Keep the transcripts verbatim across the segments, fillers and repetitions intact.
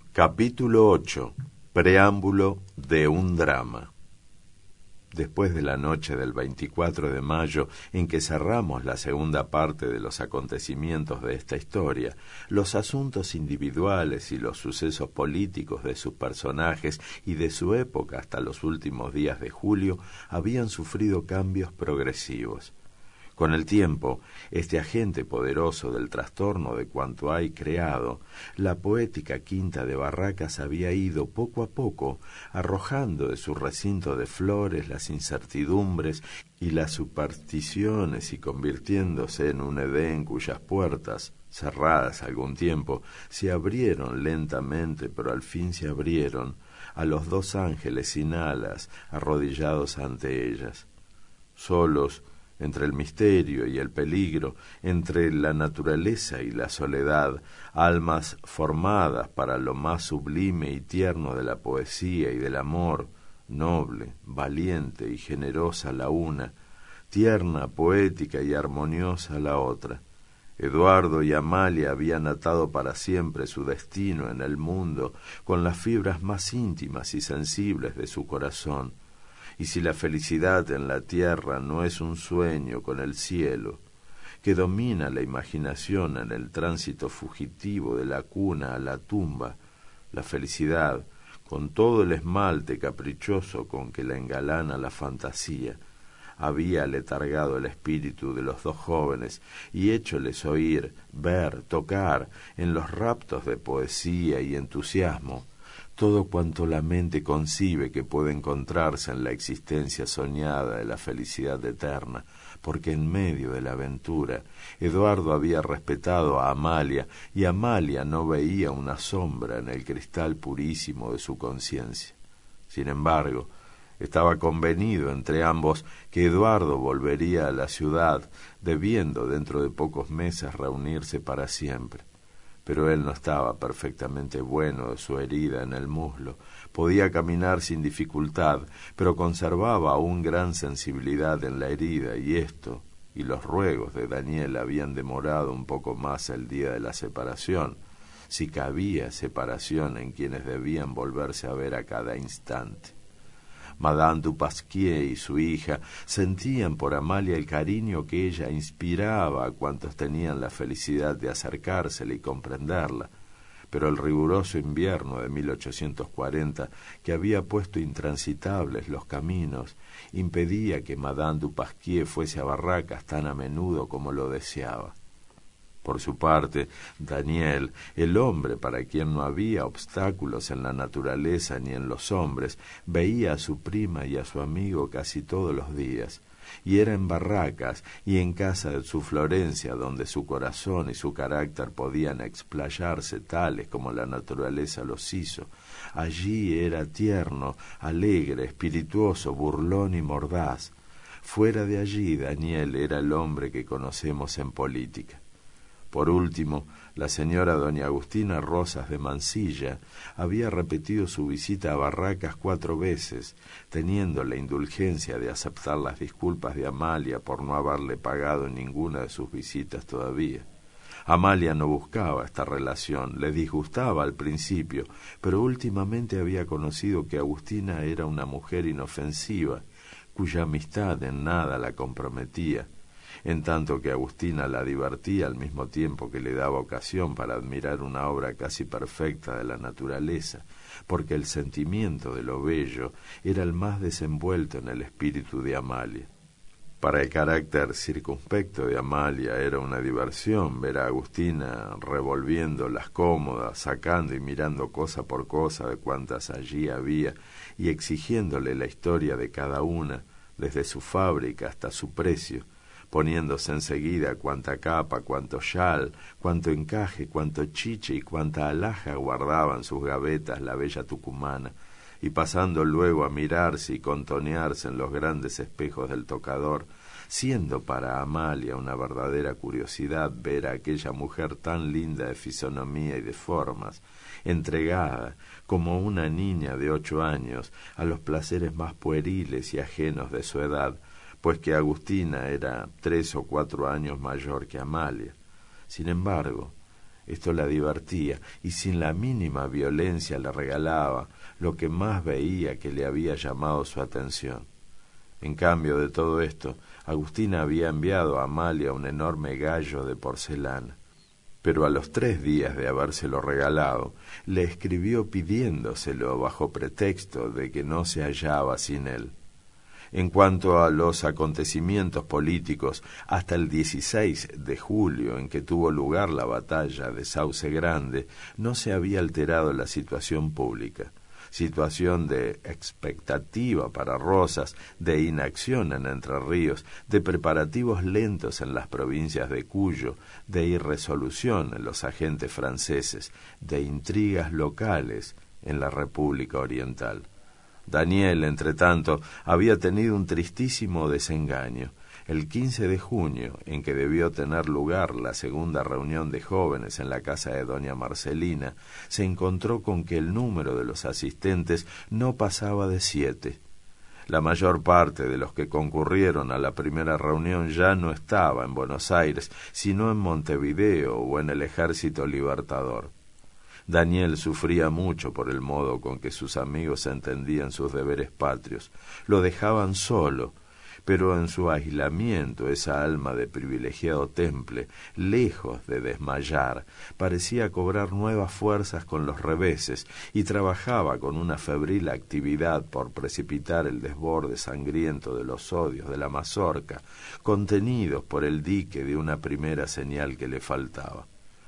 Capítulo ocho. Preámbulo de un drama. Después de la noche del veinticuatro de mayo, en que cerramos la segunda parte de los acontecimientos de esta historia, los asuntos individuales y los sucesos políticos de sus personajes y de su época hasta los últimos días de julio habían sufrido cambios progresivos. Con el tiempo, este agente poderoso del trastorno de cuanto hay creado, la poética quinta de Barracas había ido poco a poco arrojando de su recinto de flores las incertidumbres y las supersticiones y convirtiéndose en un Edén cuyas puertas, cerradas algún tiempo, se abrieron lentamente, pero al fin se abrieron a los dos ángeles sin alas arrodillados ante ellas. Solos, entre el misterio y el peligro, entre la naturaleza y la soledad, almas formadas para lo más sublime y tierno de la poesía y del amor, noble, valiente y generosa la una, tierna, poética y armoniosa la otra. Eduardo y Amalia habían atado para siempre su destino en el mundo con las fibras más íntimas y sensibles de su corazón. Y si la felicidad en la tierra no es un sueño con el cielo, que domina la imaginación en el tránsito fugitivo de la cuna a la tumba, la felicidad, con todo el esmalte caprichoso con que la engalana la fantasía, había letargado el espíritu de los dos jóvenes y hécholes oír, ver, tocar, en los raptos de poesía y entusiasmo, todo cuanto la mente concibe que puede encontrarse en la existencia soñada de la felicidad eterna, porque en medio de la aventura Eduardo había respetado a Amalia y Amalia no veía una sombra en el cristal purísimo de su conciencia. Sin embargo, estaba convenido entre ambos que Eduardo volvería a la ciudad, debiendo dentro de pocos meses reunirse para siempre. Pero él no estaba perfectamente bueno de su herida en el muslo. Podía caminar sin dificultad, pero conservaba aún gran sensibilidad en la herida, y esto, y los ruegos de Daniel habían demorado un poco más el día de la separación, si cabía separación en quienes debían volverse a ver a cada instante. Madame du Pasquier y su hija sentían por Amalia el cariño que ella inspiraba a cuantos tenían la felicidad de acercársela y comprenderla, pero el riguroso invierno de mil ochocientos cuarenta, que había puesto intransitables los caminos, impedía que Madame du Pasquier fuese a Barracas tan a menudo como lo deseaba. Por su parte, Daniel, el hombre para quien no había obstáculos en la naturaleza ni en los hombres, veía a su prima y a su amigo casi todos los días, y era en Barracas y en casa de su Florencia donde su corazón y su carácter podían explayarse tales como la naturaleza los hizo. Allí era tierno, alegre, espirituoso, burlón y mordaz. Fuera de allí, Daniel era el hombre que conocemos en política. Por último, la señora doña Agustina Rosas de Mansilla había repetido su visita a Barracas cuatro veces, teniendo la indulgencia de aceptar las disculpas de Amalia por no haberle pagado ninguna de sus visitas todavía. Amalia no buscaba esta relación, le disgustaba al principio, pero últimamente había conocido que Agustina era una mujer inofensiva, cuya amistad en nada la comprometía, en tanto que Agustina la divertía al mismo tiempo que le daba ocasión para admirar una obra casi perfecta de la naturaleza, porque el sentimiento de lo bello era el más desenvuelto en el espíritu de Amalia. Para el carácter circunspecto de Amalia era una diversión ver a Agustina revolviendo las cómodas, sacando y mirando cosa por cosa de cuantas allí había y exigiéndole la historia de cada una, desde su fábrica hasta su precio, poniéndose enseguida cuanta capa, cuanto chal, cuanto encaje, cuanto chiche y cuanta alhaja guardaba en sus gavetas la bella tucumana, y pasando luego a mirarse y contonearse en los grandes espejos del tocador, siendo para Amalia una verdadera curiosidad ver a aquella mujer tan linda de fisonomía y de formas, entregada, como una niña de ocho años, a los placeres más pueriles y ajenos de su edad, pues que Agustina era tres o cuatro años mayor que Amalia. Sin embargo, Esto la divertía y sin la mínima violencia le regalaba lo que más veía que le había llamado su atención. En cambio de todo esto, Agustina había enviado a Amalia un enorme gallo de porcelana. Pero a los tres días de habérselo regalado, le escribió pidiéndoselo bajo pretexto de que no se hallaba sin él. En cuanto a los acontecimientos políticos, hasta el dieciséis de julio, en que tuvo lugar la batalla de Sauce Grande, no se había alterado la situación pública. Situación de expectativa para Rosas, de inacción en Entre Ríos, de preparativos lentos en las provincias de Cuyo, de irresolución en los agentes franceses, de intrigas locales en la República Oriental. Daniel, entretanto, había tenido un tristísimo desengaño. El quince de junio, en que debió tener lugar la segunda reunión de jóvenes en la casa de doña Marcelina, se encontró con que el número de los asistentes no pasaba de siete. La mayor parte de los que concurrieron a la primera reunión ya no estaba en Buenos Aires, sino en Montevideo o en el Ejército Libertador. Daniel sufría mucho por el modo con que sus amigos entendían sus deberes patrios. Lo dejaban solo, pero en su aislamiento esa alma de privilegiado temple, lejos de desmayar, parecía cobrar nuevas fuerzas con los reveses y trabajaba con una febril actividad por precipitar el desborde sangriento de los odios de la mazorca, contenidos por el dique de una primera señal que le faltaba.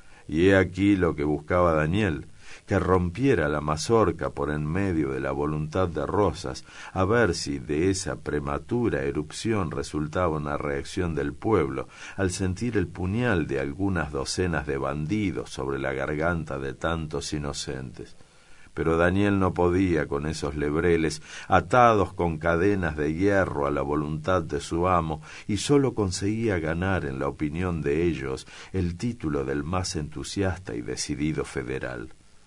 Y he aquí lo que buscaba Daniel, que rompiera la mazorca por en medio de la voluntad de Rosas, a ver si de esa prematura erupción resultaba una reacción del pueblo, al sentir el puñal de algunas docenas de bandidos sobre la garganta de tantos inocentes. Pero Daniel no podía con esos lebreles, atados con cadenas de hierro a la voluntad de su amo, y sólo conseguía ganar en la opinión de ellos el título del más entusiasta y decidido federal.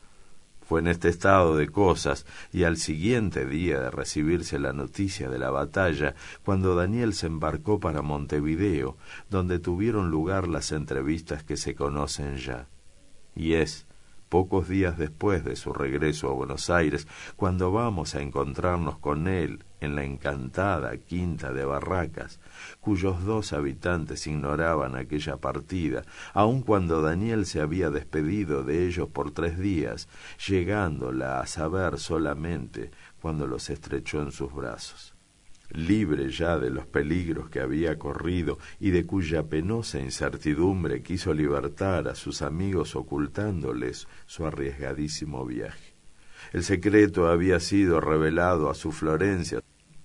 Fue en este estado de cosas, y al siguiente día de recibirse la noticia de la batalla, cuando Daniel se embarcó para Montevideo, donde tuvieron lugar las entrevistas que se conocen ya. Y es pocos días después de su regreso a Buenos Aires, cuando vamos a encontrarnos con él en la encantada quinta de Barracas, cuyos dos habitantes ignoraban aquella partida, aun cuando Daniel se había despedido de ellos por tres días, llegándola a saber solamente cuando los estrechó en sus brazos. Libre ya de los peligros que había corrido y de cuya penosa incertidumbre quiso libertar a sus amigos ocultándoles su arriesgadísimo viaje. El secreto había sido revelado a su Florencia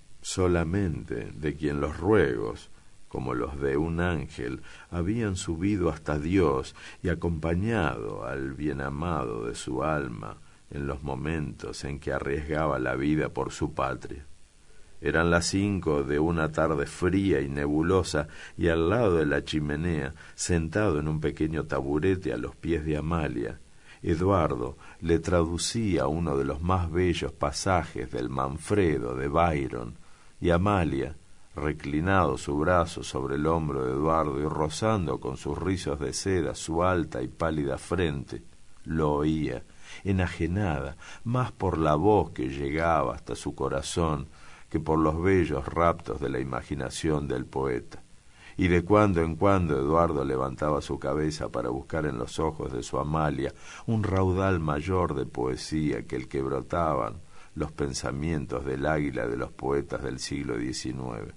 solamente de quien los ruegos, como los de un ángel, habían subido hasta Dios y acompañado al bien amado de su alma en los momentos en que arriesgaba la vida por su patria. Eran las cinco de una tarde fría y nebulosa, y al lado de la chimenea, sentado en un pequeño taburete a los pies de Amalia, Eduardo le traducía uno de los más bellos pasajes del Manfredo de Byron, y Amalia, reclinado su brazo sobre el hombro de Eduardo y rozando con sus rizos de seda su alta y pálida frente, lo oía, enajenada, más por la voz que llegaba hasta su corazón, que por los bellos raptos de la imaginación del poeta. Y de cuando en cuando Eduardo levantaba su cabeza para buscar en los ojos de su Amalia un raudal mayor de poesía que el que brotaban los pensamientos del águila de los poetas del siglo diecinueve.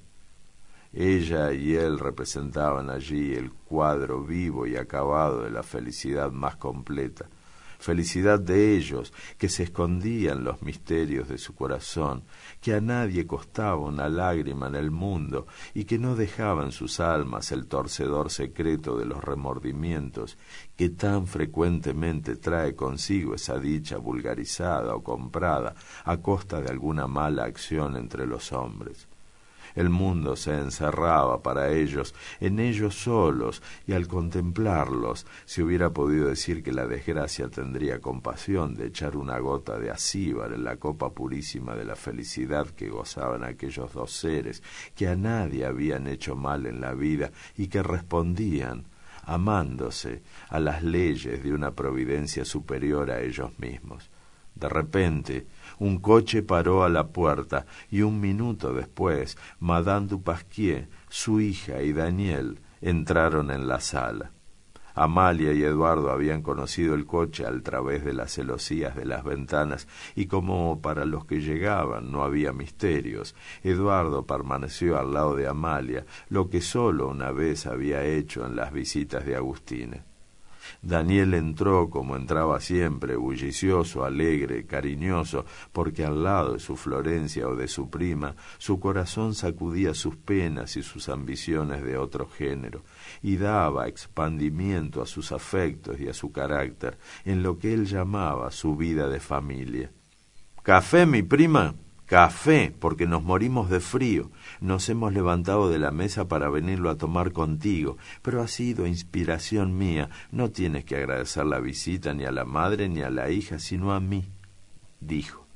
Ella y él representaban allí el cuadro vivo y acabado de la felicidad más completa, felicidad de ellos, que se escondía en los misterios de su corazón, que a nadie costaba una lágrima en el mundo y que no dejaba en sus almas el torcedor secreto de los remordimientos que tan frecuentemente trae consigo esa dicha vulgarizada o comprada a costa de alguna mala acción entre los hombres. El mundo se encerraba para ellos en ellos solos, y al contemplarlos se hubiera podido decir que la desgracia tendría compasión de echar una gota de acíbar en la copa purísima de la felicidad que gozaban aquellos dos seres que a nadie habían hecho mal en la vida y que respondían, amándose a las leyes de una providencia superior a ellos mismos. De repente, un coche paró a la puerta y un minuto después, Madame du Pasquier, su hija y Daniel entraron en la sala. Amalia y Eduardo habían conocido el coche al través de las celosías de las ventanas y como para los que llegaban no había misterios, Eduardo permaneció al lado de Amalia, lo que sólo una vez había hecho en las visitas de Agustina. Daniel entró como entraba siempre, bullicioso, alegre, cariñoso, porque al lado de su Florencia o de su prima, su corazón sacudía sus penas y sus ambiciones de otro género, y daba expandimiento a sus afectos y a su carácter, en lo que él llamaba su vida de familia. «¿Café, mi prima?» «Café, porque nos morimos de frío. Nos hemos levantado de la mesa para venirlo a tomar contigo, pero ha sido inspiración mía. No tienes que agradecer la visita ni a la madre ni a la hija, sino a mí», dijo.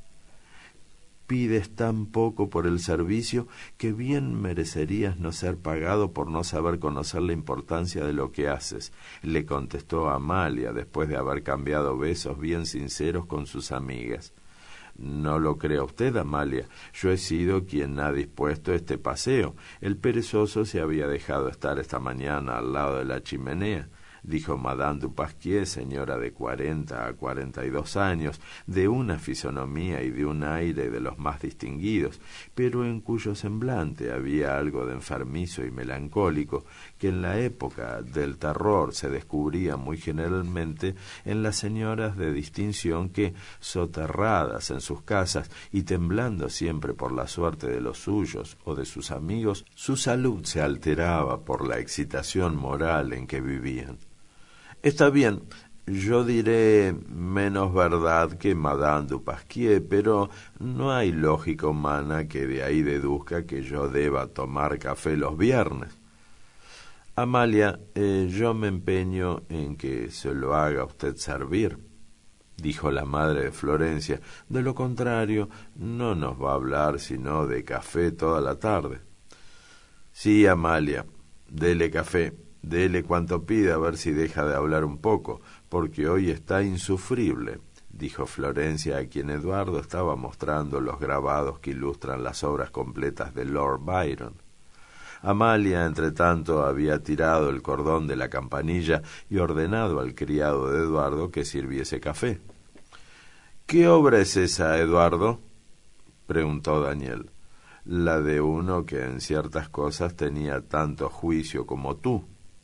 «Pides tan poco por el servicio que bien merecerías no ser pagado por no saber conocer la importancia de lo que haces», le contestó Amalia después de haber cambiado besos bien sinceros con sus amigas. «No lo crea usted, Amalia, yo he sido quien ha dispuesto este paseo. El perezoso se había dejado estar esta mañana al lado de la chimenea», dijo Madame du Pasquier, señora de cuarenta a cuarenta y dos años, de una fisonomía y de un aire de los más distinguidos, pero en cuyo semblante había algo de enfermizo y melancólico, que en la época del terror se descubría muy generalmente en las señoras de distinción que, soterradas en sus casas y temblando siempre por la suerte de los suyos o de sus amigos, su salud se alteraba por la excitación moral en que vivían. «Está bien, yo diré menos verdad que Madame du Pasquier, pero no hay lógica humana que de ahí deduzca que yo deba tomar café los viernes». «Amalia, eh, yo me empeño en que se lo haga usted servir», dijo la madre de Florencia. «De lo contrario, no nos va a hablar sino de café toda la tarde». «Sí, Amalia, dele café. Dele cuanto pida, a ver si deja de hablar un poco, porque hoy está insufrible», dijo Florencia, a quien Eduardo estaba mostrando los grabados que ilustran las obras completas de Lord Byron. Amalia, entre tanto, había tirado el cordón de la campanilla y ordenado al criado de Eduardo que sirviese café. «¿Qué obra es esa, Eduardo?», preguntó Daniel. «La de uno que en ciertas cosas tenía tanto juicio como tú».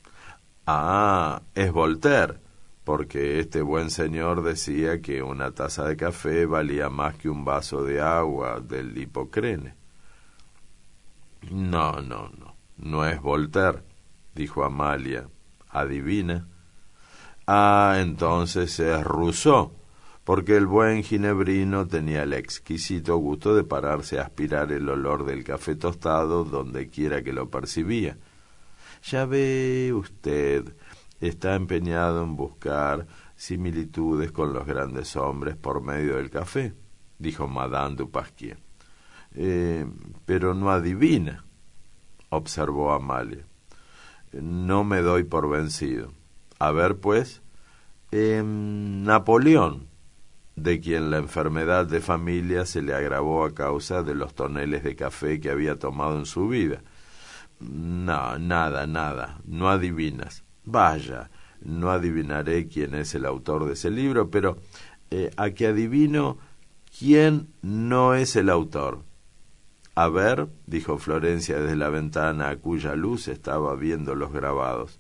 «Ah, es Voltaire, porque este buen señor decía que una taza de café valía más que un vaso de agua del Hipocrene». «No, no, no, no es Voltaire», dijo Amalia. «¿Adivina?» «Ah, entonces es Rousseau, porque el buen ginebrino tenía el exquisito gusto de pararse a aspirar el olor del café tostado donde quiera que lo percibía. Ya ve usted, está empeñado en buscar similitudes con los grandes hombres por medio del café», dijo Madame du Pasquier. Eh, «pero no adivina», observó Amalia. «No me doy por vencido. A ver, pues, eh, Napoleón, de quien la enfermedad de familia se le agravó a causa de los toneles de café que había tomado en su vida». «No, nada, nada, no adivinas. Vaya, no adivinaré quién es el autor de ese libro, pero eh, a que adivino quién no es el autor». «A ver», dijo Florencia desde la ventana a cuya luz estaba viendo los grabados.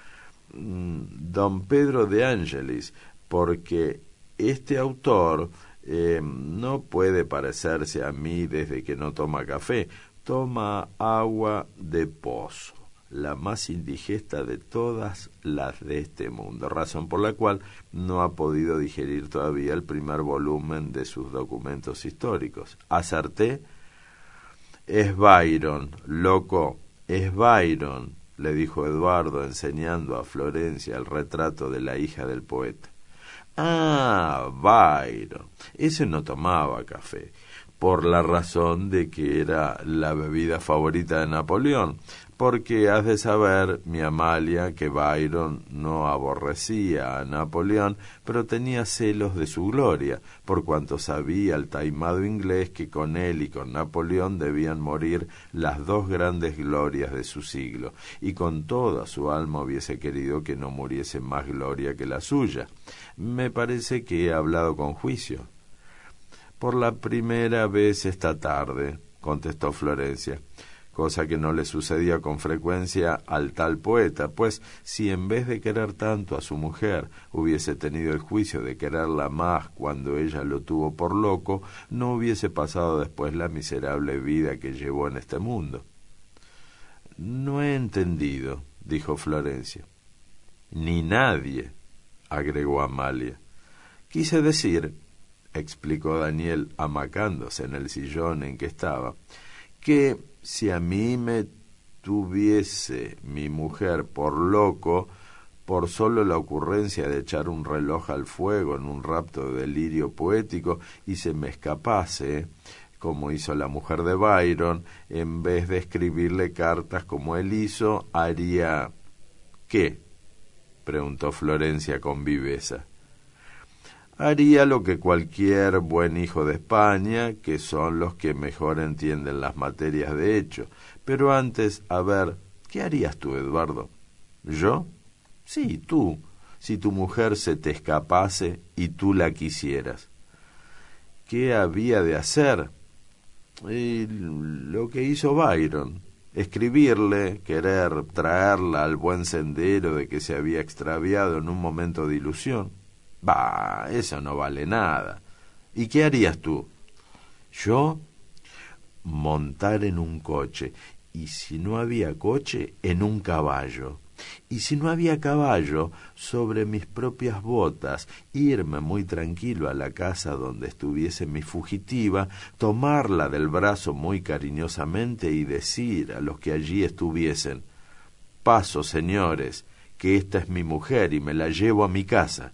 «Don Pedro de Angelis, porque este autor eh, no puede parecerse a mí desde que no toma café. Toma agua de pozo, la más indigesta de todas las de este mundo, razón por la cual no ha podido digerir todavía el primer volumen de sus documentos históricos. ¿Acerté?» «Es Byron, loco, es Byron», le dijo Eduardo, enseñando a Florencia el retrato de la hija del poeta. «Ah, Byron, ese no tomaba café. por la razón de que era la bebida favorita de Napoleón, porque has de saber, mi Amalia, que Byron no aborrecía a Napoleón, pero tenía celos de su gloria, por cuanto sabía el taimado inglés que con él y con Napoleón debían morir las dos grandes glorias de su siglo, y con toda su alma hubiese querido que no muriese más gloria que la suya. Me parece que he hablado con juicio. Por la primera vez esta tarde, contestó Florencia, cosa que no le sucedía con frecuencia al tal poeta, pues si en vez de querer tanto a su mujer hubiese tenido el juicio de quererla más cuando ella lo tuvo por loco, no hubiese pasado después la miserable vida que llevó en este mundo. No he entendido, dijo Florencia. Ni nadie, agregó Amalia. Quise decir, explicó Daniel amacándose en el sillón en que estaba, que si a mí me tuviese mi mujer por loco, por solo la ocurrencia de echar un reloj al fuego en un rapto de delirio poético y se me escapase, como hizo la mujer de Byron, en vez de escribirle cartas como él hizo, haría... ¿Qué? Preguntó Florencia con viveza. Haría lo que cualquier buen hijo de España, que son los que mejor entienden las materias de hecho. Pero antes, a ver, ¿qué harías tú, Eduardo? ¿Yo? Sí, tú, si tu mujer se te escapase y tú la quisieras. ¿Qué había de hacer? Y lo que hizo Byron, escribirle, querer traerla al buen sendero de que se había extraviado en un momento de ilusión. Bah, eso no vale nada. ¿Y qué harías tú? Yo, montar en un coche, y si no había coche, en un caballo, y si no había caballo, sobre mis propias botas, irme muy tranquilo a la casa donde estuviese mi fugitiva, tomarla del brazo muy cariñosamente y decir a los que allí estuviesen: paso, señores, que esta es mi mujer y me la llevo a mi casa.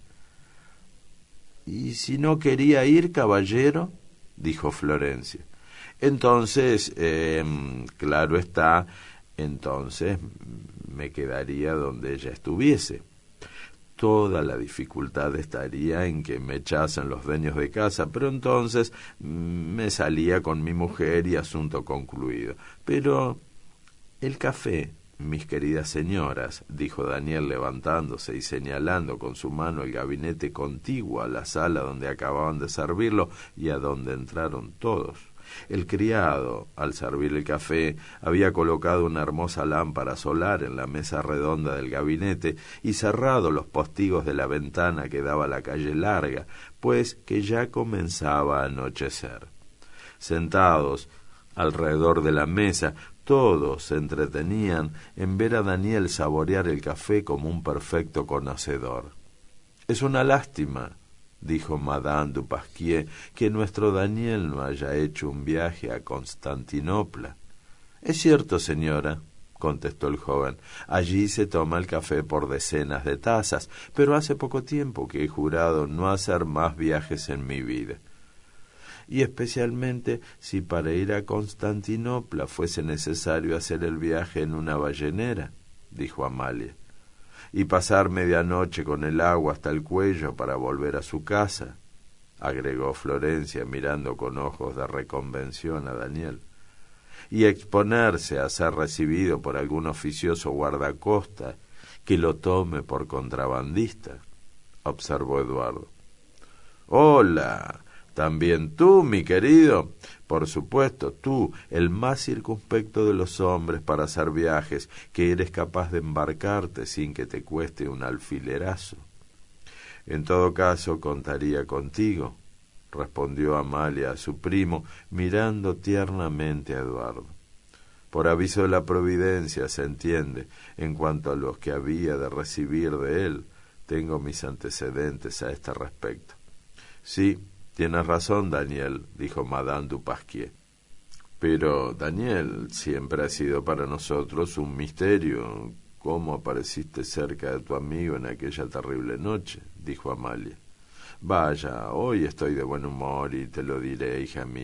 ¿Y si no quería ir, caballero? Dijo Florencia. Entonces, eh, claro está, entonces me quedaría donde ella estuviese. Toda la dificultad estaría en que me echasen los dueños de casa, pero entonces me salía con mi mujer y asunto concluido. Pero el café, mis queridas señoras, dijo Daniel levantándose y señalando con su mano el gabinete contiguo a la sala donde acababan de servirlo y a donde entraron todos. El criado, al servir el café, había colocado una hermosa lámpara solar en la mesa redonda del gabinete y cerrado los postigos de la ventana que daba a la calle larga, pues que ya comenzaba a anochecer. Sentados alrededor de la mesa, todos se entretenían en ver a Daniel saborear el café como un perfecto conocedor. «Es una lástima», dijo Madame du Pasquier, «que nuestro Daniel no haya hecho un viaje a Constantinopla». «Es cierto, señora», contestó el joven, «allí se toma el café por decenas de tazas, pero hace poco tiempo que he jurado no hacer más viajes en mi vida». «Y especialmente si para ir a Constantinopla fuese necesario hacer el viaje en una ballenera», dijo Amalia. «Y pasar medianoche con el agua hasta el cuello para volver a su casa», agregó Florencia mirando con ojos de reconvención a Daniel. «Y exponerse a ser recibido por algún oficioso guardacosta que lo tome por contrabandista», observó Eduardo. «Hola. ¿También tú, mi querido? Por supuesto, tú, el más circunspecto de los hombres para hacer viajes, que eres capaz de embarcarte sin que te cueste un alfilerazo». «En todo caso, contaría contigo», respondió Amalia a su primo, mirando tiernamente a Eduardo. «Por aviso de la providencia, se entiende, en cuanto a los que había de recibir de él, tengo mis antecedentes a este respecto». «Sí, tienes razón, Daniel», dijo Madame du Pasquier. «Pero, Daniel, siempre ha sido para nosotros un misterio cómo apareciste cerca de tu amigo en aquella terrible noche», dijo Amalia. «Vaya, hoy estoy de buen humor y te lo diré, hija mía.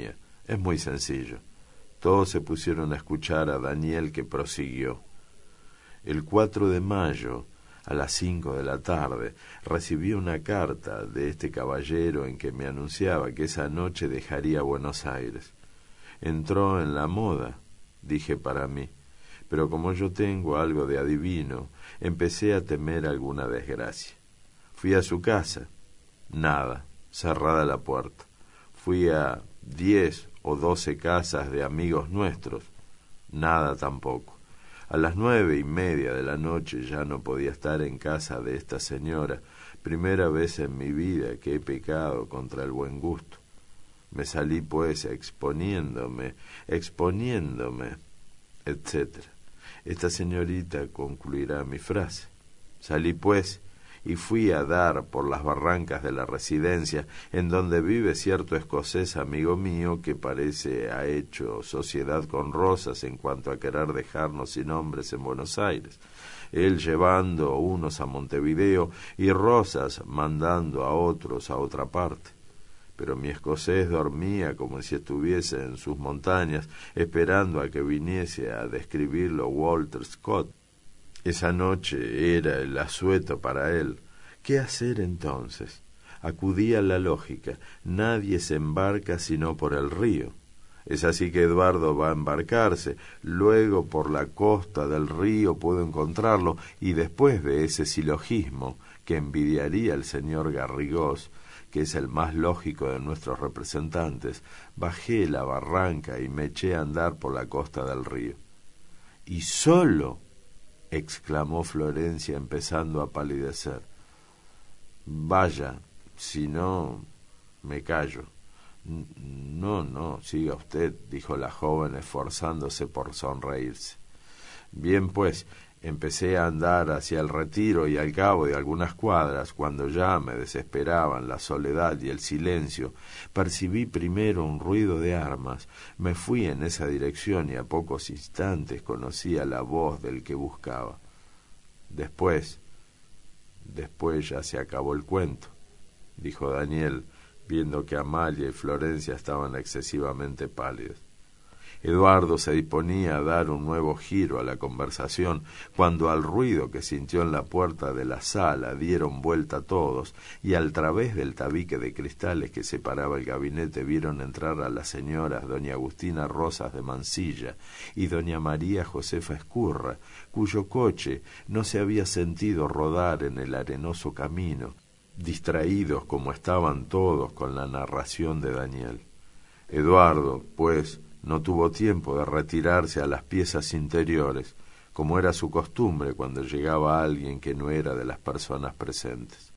Es muy sencillo. Todos se pusieron a escuchar a Daniel, que prosiguió. El cuatro de mayo, a las cinco de la tarde, recibí una carta de este caballero en que me anunciaba que esa noche dejaría Buenos Aires. Entró en la moda, dije para mí, pero como yo tengo algo de adivino, empecé a temer alguna desgracia. Fui a su casa, nada, cerrada la puerta. Fui a diez o doce casas de amigos nuestros, nada tampoco. A las nueve y media de la noche ya no podía estar en casa de esta señora, primera vez en mi vida que he pecado contra el buen gusto. Me salí pues exponiéndome, exponiéndome, etcétera. Esta señorita concluirá mi frase. Salí pues y fui a dar por las barrancas de la residencia en donde vive cierto escocés amigo mío que parece ha hecho sociedad con Rosas en cuanto a querer dejarnos sin hombres en Buenos Aires, él llevando unos a Montevideo y Rosas mandando a otros a otra parte. Pero mi escocés dormía como si estuviese en sus montañas, esperando a que viniese a describirlo Walter Scott. Esa noche era el asueto para él. ¿Qué hacer entonces? Acudí a la lógica. Nadie se embarca sino por el río. Es así que Eduardo va a embarcarse, luego por la costa del río puedo encontrarlo, y después de ese silogismo que envidiaría el señor Garrigós, que es el más lógico de nuestros representantes, bajé la barranca y me eché a andar por la costa del río. ¿Y solo? Exclamó Florencia empezando a palidecer. Vaya, si no, me callo. No, no, siga usted, dijo la joven esforzándose por sonreírse. Bien, pues, empecé a andar hacia el retiro y al cabo de algunas cuadras, cuando ya me desesperaban la soledad y el silencio, percibí primero un ruido de armas, me fui en esa dirección y a pocos instantes conocía la voz del que buscaba. Después, después ya se acabó el cuento, dijo Daniel, viendo que Amalia y Florencia estaban excesivamente pálidas. Eduardo se disponía a dar un nuevo giro a la conversación, cuando al ruido que sintió en la puerta de la sala dieron vuelta todos, y al través del tabique de cristales que separaba el gabinete vieron entrar a las señoras doña Agustina Rosas de Mansilla y doña María Josefa Escurra, cuyo coche no se había sentido rodar en el arenoso camino, distraídos como estaban todos con la narración de Daniel. Eduardo, pues, no tuvo tiempo de retirarse a las piezas interiores, como era su costumbre cuando llegaba alguien que no era de las personas presentes.